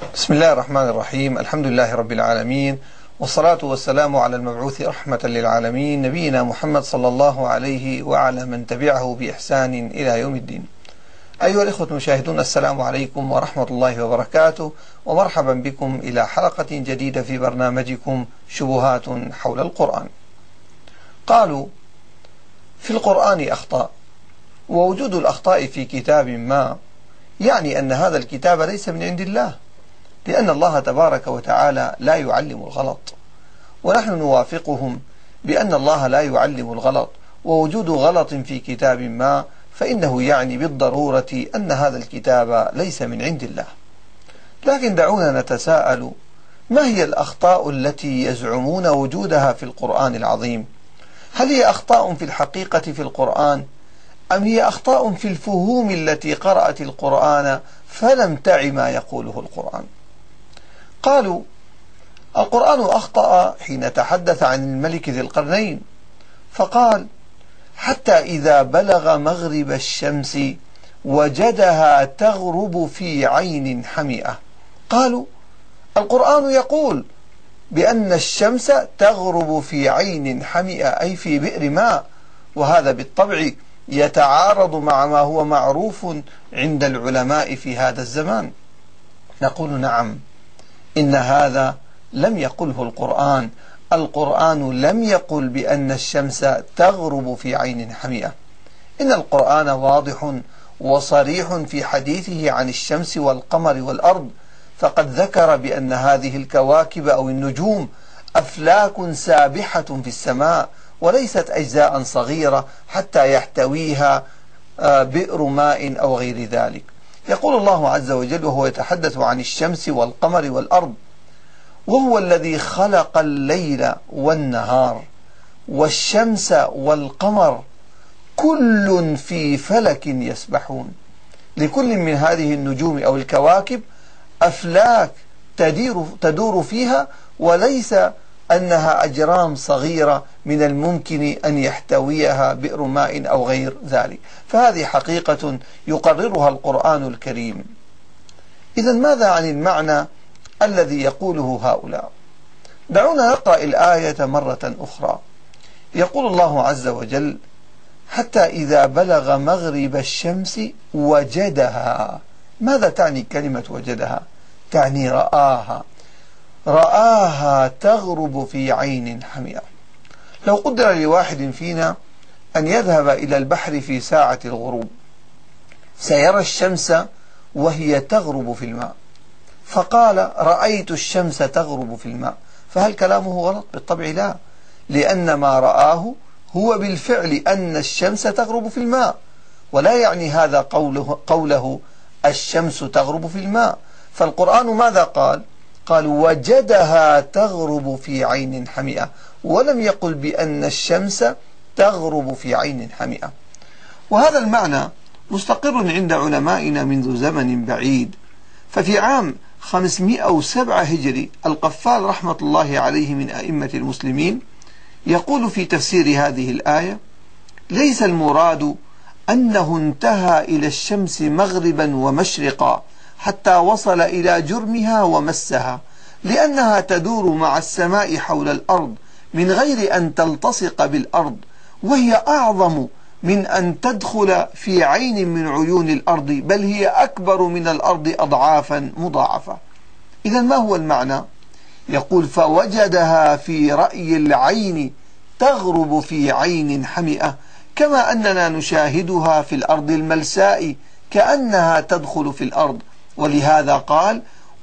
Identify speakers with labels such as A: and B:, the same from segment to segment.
A: بسم الله الرحمن الرحيم. الحمد لله رب العالمين، والصلاة والسلام على المبعوث رحمة للعالمين نبينا محمد صلى الله عليه وعلى من تبعه بإحسان إلى يوم الدين. أيها الإخوة المشاهدون، السلام عليكم ورحمة الله وبركاته، ومرحبا بكم إلى حلقة جديدة في برنامجكم شبهات حول القرآن. قالوا في القرآن أخطاء، ووجود الأخطاء في كتاب ما يعني أن هذا الكتاب ليس من عند الله، لأن الله تبارك وتعالى لا يعلم الغلط، ونحن نوافقهم بأن الله لا يعلم الغلط، ووجود غلط في كتاب ما فإنه يعني بالضرورة أن هذا الكتاب ليس من عند الله. لكن دعونا نتساءل: ما هي الأخطاء التي يزعمون وجودها في القرآن العظيم؟ هل هي أخطاء في الحقيقة في القرآن، أم هي أخطاء في الفهوم التي قرأت القرآن فلم تعي ما يقوله القرآن؟ قالوا القرآن أخطأ حين تحدث عن الملك ذي القرنين، فقال: حتى إذا بلغ مغرب الشمس وجدها تغرب في عين حمئة. قالوا القرآن يقول بأن الشمس تغرب في عين حمئة، أي في بئر ماء، وهذا بالطبع يتعارض مع ما هو معروف عند العلماء في هذا الزمان. نقول: نعم، إن هذا لم يقله القرآن. القرآن لم يقل بأن الشمس تغرب في عين حمئة. إن القرآن واضح وصريح في حديثه عن الشمس والقمر والأرض، فقد ذكر بأن هذه الكواكب أو النجوم أفلاك سابحة في السماء، وليست أجزاء صغيرة حتى يحتويها بئر ماء أو غير ذلك. يقول الله عز وجل وهو يتحدث عن الشمس والقمر والأرض: وهو الذي خلق الليل والنهار والشمس والقمر كل في فلك يسبحون. لكل من هذه النجوم أو الكواكب أفلاك تدور فيها، وليس أنها أجرام صغيرة من الممكن أن يحتويها بئر ماء أو غير ذلك. فهذه حقيقة يقررها القرآن الكريم. إذن ماذا عن المعنى الذي يقوله هؤلاء؟ دعونا نقرأ الآية مرة أخرى. يقول الله عز وجل: حتى إذا بلغ مغرب الشمس وجدها. ماذا تعني كلمة وجدها؟ تعني رآها تغرب في عين حمئة. لو قدر لواحد فينا أن يذهب إلى البحر في ساعة الغروب، سيرى الشمس وهي تغرب في الماء، فقال: رأيت الشمس تغرب في الماء، فهل كلامه غلط؟ بالطبع لا، لأن ما رآه هو بالفعل أن الشمس تغرب في الماء، ولا يعني هذا قوله الشمس تغرب في الماء. فالقرآن ماذا قال؟ قال: وجدها تغرب في عين حمئة، ولم يقل بأن الشمس تغرب في عين حمئة. وهذا المعنى مستقر عند علمائنا منذ زمن بعيد. ففي عام 507 هجري القفال رحمة الله عليه من أئمة المسلمين يقول في تفسير هذه الآية: ليس المراد أنه انتهى إلى الشمس مغربا ومشرقا حتى وصل إلى جرمها ومسها، لأنها تدور مع السماء حول الأرض من غير أن تلتصق بالأرض، وهي أعظم من أن تدخل في عين من عيون الأرض، بل هي أكبر من الأرض أضعافا مضاعفة. إذن ما هو المعنى؟ يقول: فوجدها في رأي العين تغرب في عين حمئة، كما أننا نشاهدها في الأرض الملساء كأنها تدخل في الأرض. ولهذا قال: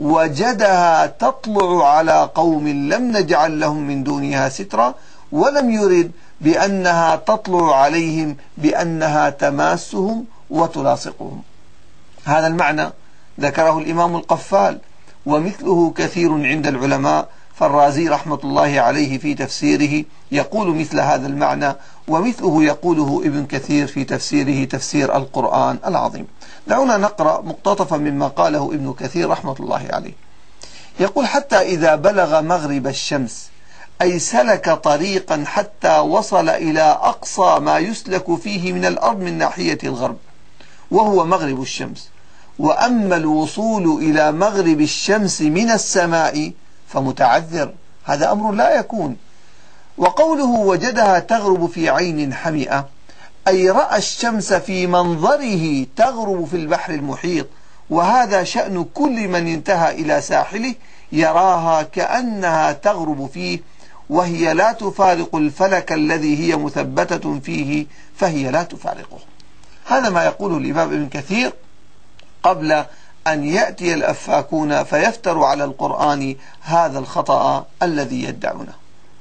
A: وجدها تطلع على قوم لم نجعل لهم من دونها سترا، ولم يرد بأنها تطلع عليهم بأنها تماسهم وتلاصقهم. هذا المعنى ذكره الإمام القفال، ومثله كثير عند العلماء. فالرازي رحمة الله عليه في تفسيره يقول مثل هذا المعنى، ومثله يقوله ابن كثير في تفسيره تفسير القرآن العظيم. دعونا نقرأ مقتطفا مما قاله ابن كثير رحمة الله عليه. يقول: حتى إذا بلغ مغرب الشمس، أي سلك طريقا حتى وصل إلى أقصى ما يسلك فيه من الأرض من ناحية الغرب، وهو مغرب الشمس، وأما الوصول إلى مغرب الشمس من السماء فمتعذر، هذا أمر لا يكون. وقوله وجدها تغرب في عين حمئة أي رأى الشمس في منظره تغرب في البحر المحيط، وهذا شأن كل من انتهى إلى ساحله يراها كأنها تغرب فيه، وهي لا تفارق الفلك الذي هي مثبتة فيه، فهي لا تفارقه. هذا ما يقوله الإمام ابن كثير قبل أن يأتي الأفاكون فيفتروا على القرآن هذا الخطأ الذي يدعونه.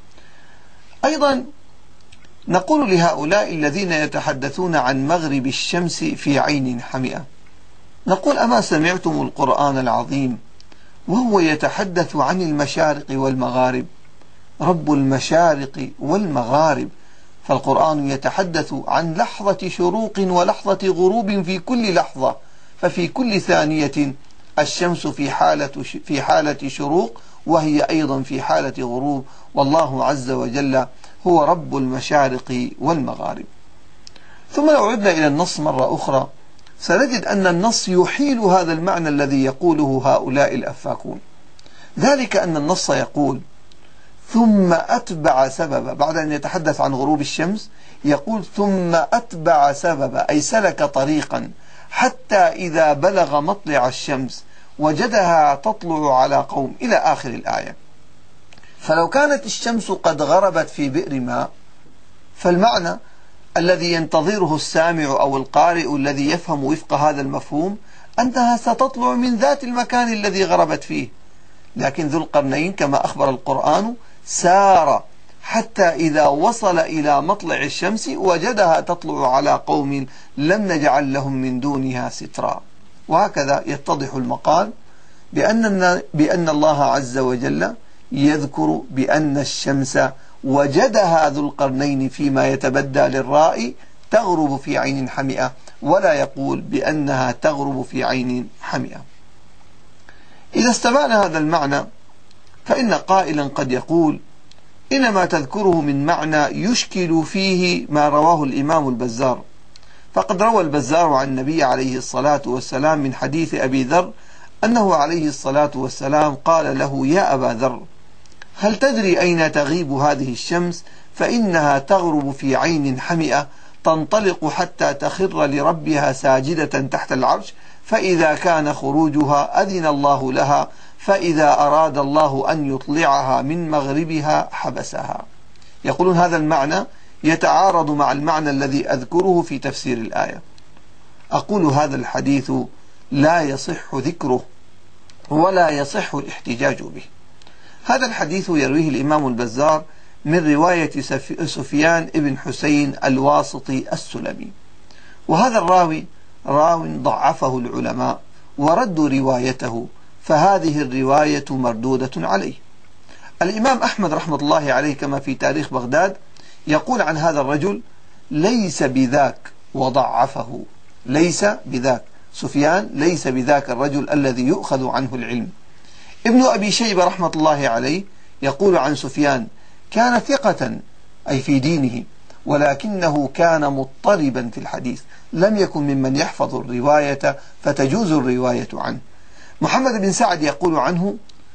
A: أيضا نقول لهؤلاء الذين يتحدثون عن مغرب الشمس في عين حمئة، نقول أما سمعتم القرآن العظيم وهو يتحدث عن المشارق والمغارب؟ رب المشارق والمغارب، فالقرآن يتحدث عن لحظة شروق ولحظة غروب في كل لحظة، ففي كل ثانية الشمس في حالة شروق وهي أيضا في حالة غروب، والله عز وجل هو رب المشارق والمغارب. ثم لو عدنا إلى النص مرة أخرى سنجد أن النص يحيل هذا المعنى الذي يقوله هؤلاء الأفاكون، ذلك أن النص يقول ثم أتبع سببا، بعد أن يتحدث عن غروب الشمس يقول ثم أتبع سببا، أي سلك طريقا حتى إذا بلغ مطلع الشمس وجدها تطلع على قوم، إلى آخر الآية. فلو كانت الشمس قد غربت في بئر ماء، فالمعنى الذي ينتظره السامع أو القارئ الذي يفهم وفق هذا المفهوم أنها ستطلع من ذات المكان الذي غربت فيه، لكن ذو القرنين كما أخبر القرآن سار حتى إذا وصل إلى مطلع الشمس وجدها تطلع على قوم لم نجعل لهم من دونها سترا. وهكذا يتضح المقال بأن الله عز وجل يذكر بأن الشمس وجدها ذو القرنين فيما يتبدى للرائي تغرب في عين حمئة، ولا يقول بأنها تغرب في عين حمئة. إذا استبعنا هذا المعنى فإن قائلا قد يقول إنما تذكره من معنى يشكل فيه ما رواه الإمام البزار، فقد روى البزار عن النبي عليه الصلاة والسلام من حديث أبي ذر أنه عليه الصلاة والسلام قال له يا أبا ذر هل تدري أين تغيب هذه الشمس؟ فإنها تغرب في عين حمئة تنطلق حتى تخر لربها ساجدة تحت العرش، فإذا كان خروجها أذن الله لها، فإذا أراد الله أن يطلعها من مغربها حبسها. يقولون هذا المعنى يتعارض مع المعنى الذي أذكره في تفسير الآية. أقول هذا الحديث لا يصح ذكره ولا يصح الاحتجاج به. هذا الحديث يرويه الإمام البزار من رواية سفيان بن حسين الواسطي السلمي، وهذا الراوي ضعفه العلماء وردوا روايته، فهذه الرواية مردودة عليه. الإمام أحمد رحمة الله عليه كما في تاريخ بغداد يقول عن هذا الرجل ليس بذاك، وضعفه، ليس بذاك، سفيان ليس بذاك الرجل الذي يؤخذ عنه العلم. ابن أبي شيبة رحمة الله عليه يقول عن سفيان كان ثقة أي في دينه، ولكنه كان مضطربا في الحديث، لم يكن ممن يحفظ الرواية فتجوز الرواية عنه. محمد بن سعد يقول عنه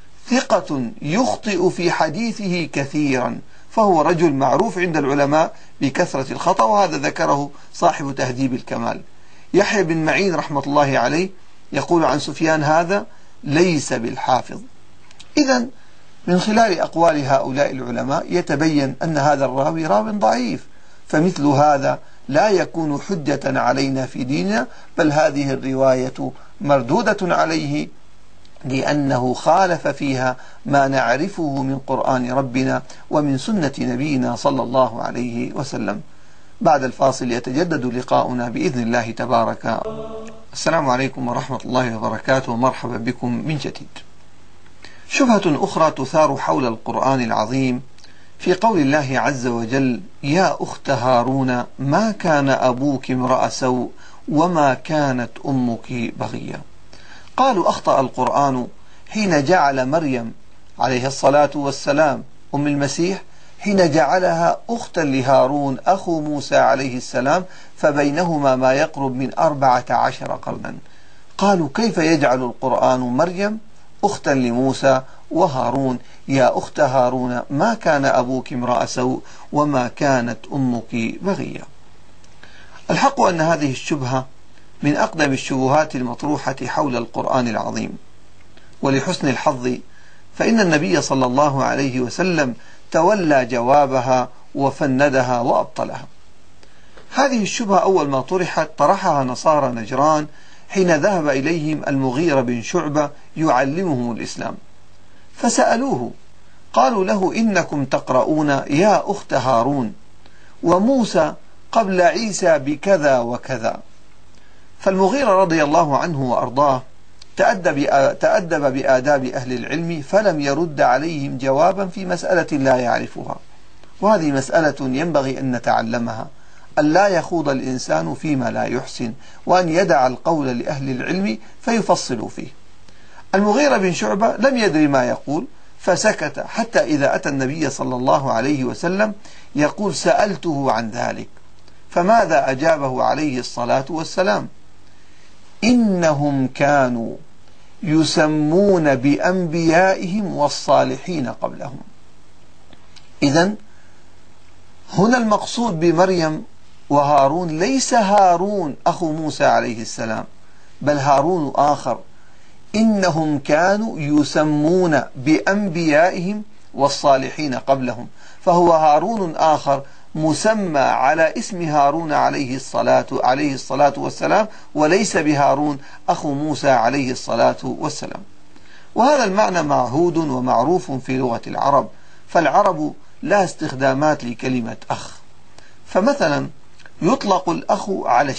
A: ثقة يخطئ في حديثه كثيرا، فهو رجل معروف عند العلماء بكثرة الخطأ، وهذا ذكره صاحب تهذيب الكمال. يحيى بن معين رحمة الله عليه يقول عن سفيان هذا ليس بالحافظ. إذن من خلال أقوال هؤلاء العلماء يتبين أن هذا الراوي راو ضعيف، فمثل هذا لا يكون حجة علينا في ديننا، بل هذه الرواية مردودة عليه لأنه خالف فيها ما نعرفه من قرآن ربنا ومن سنة نبينا صلى الله عليه وسلم. بعد الفاصل يتجدد لقاؤنا بإذن الله تبارك. السلام عليكم ورحمة الله وبركاته، ومرحبا بكم من جديد. شبهة أخرى تثار حول القرآن العظيم في قول الله عز وجل يا أخت هارون ما كان أبوك امرأ سوء وما كانت أمك بغيا. قالوا أخطأ القرآن حين جعل مريم عليه الصلاة والسلام أم المسيح حين جعلها أختا لهارون أخو موسى عليه السلام، فبينهما ما يقرب من 14 قرنا. قالوا: كيف يجعل القرآن مريم أختا لموسى وهارون؟ يا أخت هارون، ما كان أبوك امرأ سوء وما كانت أمك بغيا. الحق أن هذه الشبهة من أقدم الشبهات المطروحة حول القرآن العظيم، ولحسن الحظ فإن النبي صلى الله عليه وسلم تولى جوابها وفندها وأبطلها. هذه الشبهة أول ما طرحها نصارى نجران حين ذهب إليهم المغيرة بن شعبة يعلمهم الإسلام، فسألوه قالوا له: إنكم تقرؤون يا أخت هارون وموسى قبل عيسى بكذا وكذا. فالمغيرة رضي الله عنه وأرضاه تأدب بآداب أهل العلم، فلم يرد عليهم جوابا في مسألة لا يعرفها، وهذه مسألة ينبغي أن نتعلمها، أن لا يخوض الإنسان فيما لا يحسن، وأن يدع القول لأهل العلم فيفصلوا فيه. المغيرة بن شعبة لم يدري ما يقول فسكت، حتى إذا أتى النبي صلى الله عليه وسلم يقول: سألته عن ذلك، فماذا أجابه عليه الصلاة والسلام؟ إنهم كانوا يسمون بأنبيائهم والصالحين قبلهم. إذن هنا المقصود بمريم وهارون ليس هارون أخو موسى عليه السلام، بل هارون آخر. إنهم كانوا يسمون بأنبيائهم والصالحين قبلهم، فهو هارون آخر مسمى على اسم هارون عليه الصلاة والسلام، وليس بهارون أخو موسى عليه الصلاة والسلام. وهذا المعنى معهود ومعروف في لغة العرب، فالعرب لها استخدامات لكلمة أخ. فمثلا يطلق الأخ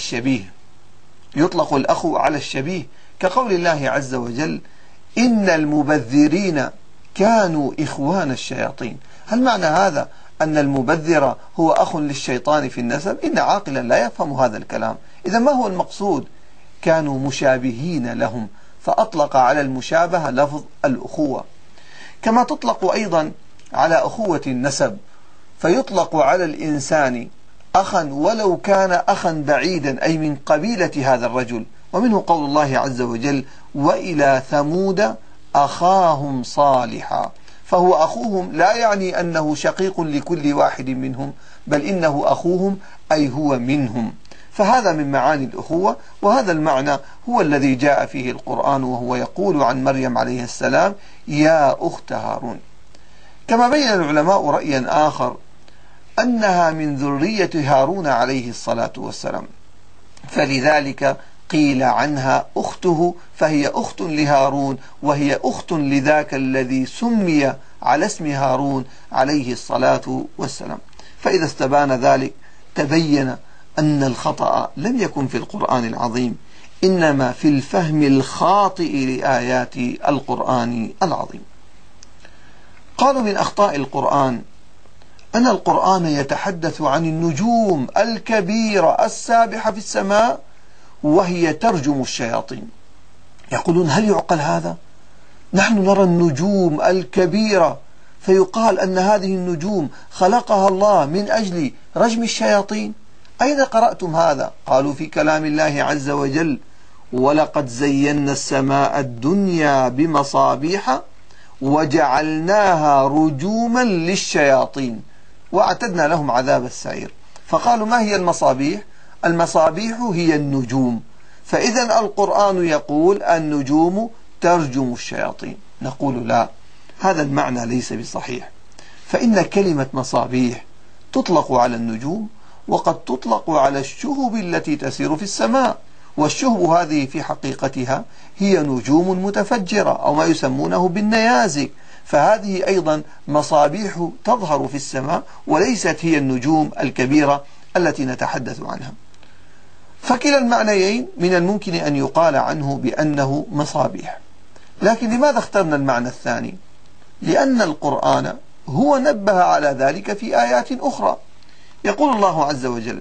A: على الشبيه، كقول الله عز وجل: إن المبذرين كانوا إخوان الشياطين. هل معنى هذا أن المبذر هو أخ للشيطان في النسب؟ إن عاقلا لا يفهم هذا الكلام. إذا ما هو المقصود؟ كانوا مشابهين لهم، فأطلق على المشابهة لفظ الأخوة. كما تطلق أيضا على أخوة النسب، فيطلق على الإنسان أخا ولو كان أخا بعيدا، أي من قبيلة هذا الرجل. ومنه قول الله عز وجل: وإلى ثمود أخاهم صالحا. فهو أخوهم لا يعني أنه شقيق لكل واحد منهم، بل إنه أخوهم أي هو منهم. فهذا من معاني الأخوة، وهذا المعنى هو الذي جاء فيه القرآن، وهو يقول عن مريم عليه السلام: يا أخت هارون. كما بين العلماء رأيا آخر أنها من ذرية هارون عليه الصلاة والسلام، فلذلك قيل عنها أخته، فهي أخت لهارون، وهي أخت لذاك الذي سمي على اسم هارون عليه الصلاة والسلام. فإذا استبان ذلك تبين أن الخطأ لم يكن في القرآن العظيم، إنما في الفهم الخاطئ لآيات القرآن العظيم. قالوا من أخطاء القرآن أن القرآن يتحدث عن النجوم الكبيرة السابحة في السماء وهي ترجم الشياطين. يقولون: هل يعقل هذا؟ نحن نرى النجوم الكبيرة فيقال أن هذه النجوم خلقها الله من أجل رجم الشياطين؟ أين قرأتم هذا؟ قالوا: في كلام الله عز وجل: ولقد زينا السماء الدنيا بمصابيح وجعلناها رجوما للشياطين وأعتدنا لهم عذاب السعير. فقالوا: ما هي المصابيح؟ المصابيح هي النجوم، فإذا القرآن يقول النجوم ترجم الشياطين. نقول: لا، هذا المعنى ليس بصحيح، فإن كلمة مصابيح تطلق على النجوم، وقد تطلق على الشهب التي تسير في السماء، والشهب هذه في حقيقتها هي نجوم متفجرة أو ما يسمونه بالنيازك، فهذه أيضا مصابيح تظهر في السماء، وليست هي النجوم الكبيرة التي نتحدث عنها. فكلا المعنيين من الممكن أن يقال عنه بأنه مصابيح. لكن لماذا اخترنا المعنى الثاني؟ لأن القرآن هو نبه على ذلك في آيات أخرى. يقول الله عز وجل: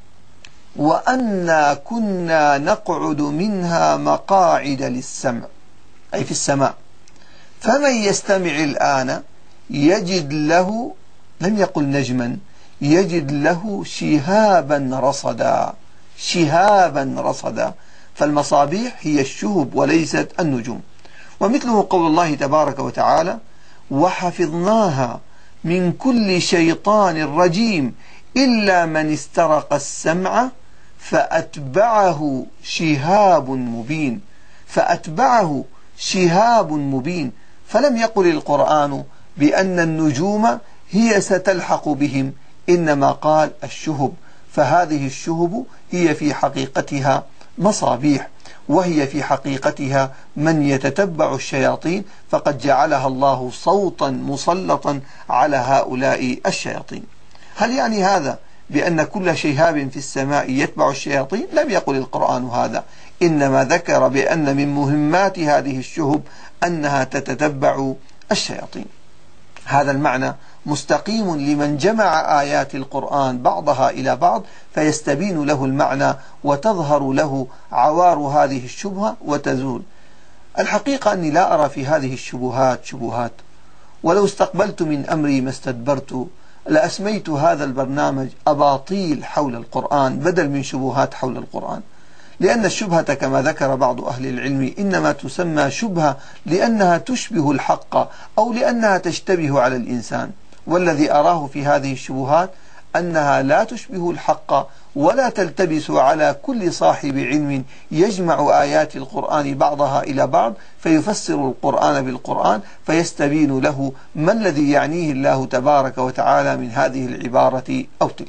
A: وأنا كنا نقعد منها مقاعد للسمع، أي في السماء، فمن يستمع الآن يجد له، لم يقل نجما، يجد له شهابا رصدا. شهابا رصدا، فالمصابيح هي الشهب وليست النجوم. ومثله قول الله تبارك وتعالى: وحفظناها من كل شيطان رجيم إلا من استرق السمع فأتبعه شهاب مبين. فأتبعه شهاب مبين. فلم يقل القرآن بأن النجوم هي ستلحق بهم، إنما قال الشهب، فهذه الشهب هي في حقيقتها مصابيح، وهي في حقيقتها من يتتبع الشياطين، فقد جعلها الله صوتا مسلطا على هؤلاء الشياطين. هل يعني هذا بأن كل شهاب في السماء يتبع الشياطين؟ لم يقل القرآن هذا، إنما ذكر بأن من مهمات هذه الشهب أنها تتتبع الشياطين. هذا المعنى مستقيم لمن جمع آيات القرآن بعضها إلى بعض فيستبين له المعنى وتظهر له عوار هذه الشبهة وتزول. الحقيقة أني لا أرى في هذه الشبهات شبهات، ولو استقبلت من أمري ما استدبرت لأسميت هذا البرنامج أباطيل حول القرآن بدل من شبهات حول القرآن، لأن الشبهة كما ذكر بعض أهل العلم إنما تسمى شبهة لأنها تشبه الحق أو لأنها تشتبه على الإنسان، والذي أراه في هذه الشبهات أنها لا تشبه الحق ولا تلتبس على كل صاحب علم يجمع آيات القرآن بعضها إلى بعض فيفسر القرآن بالقرآن فيستبين له ما الذي يعنيه الله تبارك وتعالى من هذه العبارة أو تلك.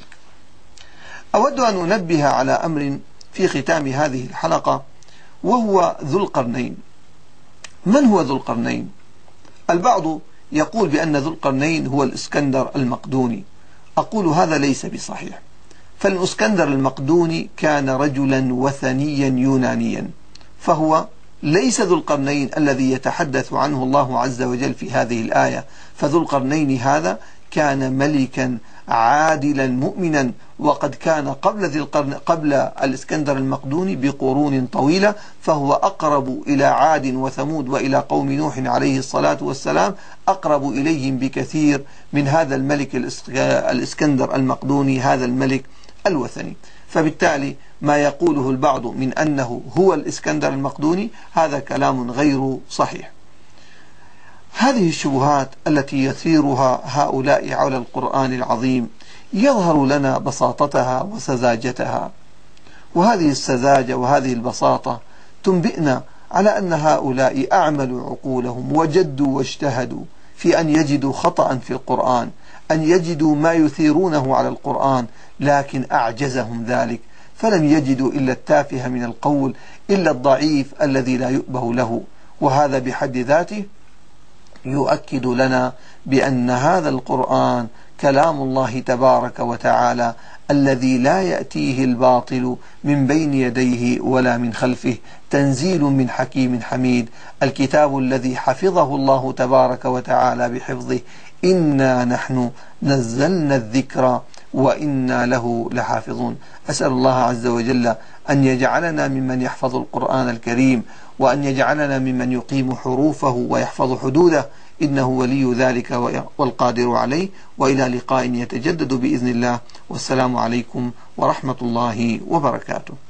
A: أود أن أنبه على أمر في ختام هذه الحلقة، وهو ذو القرنين. من هو ذو القرنين؟ البعض يقول بأن ذو القرنين هو الإسكندر المقدوني. أقول هذا ليس بصحيح، فالإسكندر المقدوني كان رجلا وثنيا يونانيا، فهو ليس ذو القرنين الذي يتحدث عنه الله عز وجل في هذه الآية. فذو القرنين هذا كان ملكا عادلا مؤمنا، وقد كان قبل الإسكندر المقدوني بقرون طويلة، فهو أقرب إلى عاد وثمود وإلى قوم نوح عليه الصلاة والسلام، أقرب إليهم بكثير من هذا الملك الإسكندر المقدوني، هذا الملك الوثني. فبالتالي ما يقوله البعض من أنه هو الإسكندر المقدوني هذا كلام غير صحيح. هذه الشبهات التي يثيرها هؤلاء على القرآن العظيم يظهر لنا بساطتها وسذاجتها، وهذه السذاجة وهذه البساطة تنبئنا على أن هؤلاء أعملوا عقولهم وجدوا واجتهدوا في أن يجدوا خطأ في القرآن، أن يجدوا ما يثيرونه على القرآن، لكن أعجزهم ذلك، فلم يجدوا إلا التافه من القول، إلا الضعيف الذي لا يؤبه له. وهذا بحد ذاته يؤكد لنا بأن هذا القرآن كلام الله تبارك وتعالى الذي لا يأتيه الباطل من بين يديه ولا من خلفه، تنزيل من حكيم حميد، الكتاب الذي حفظه الله تبارك وتعالى بحفظه. إنا نحن نزلنا الذكر وإنا له لحافظون. أسأل الله عز وجل أن يجعلنا ممن يحفظ القرآن الكريم، وأن يجعلنا ممن يقيم حروفه ويحفظ حدوده، إنه ولي ذلك والقادر عليه. وإلى لقاء يتجدد بإذن الله، والسلام عليكم ورحمة الله وبركاته.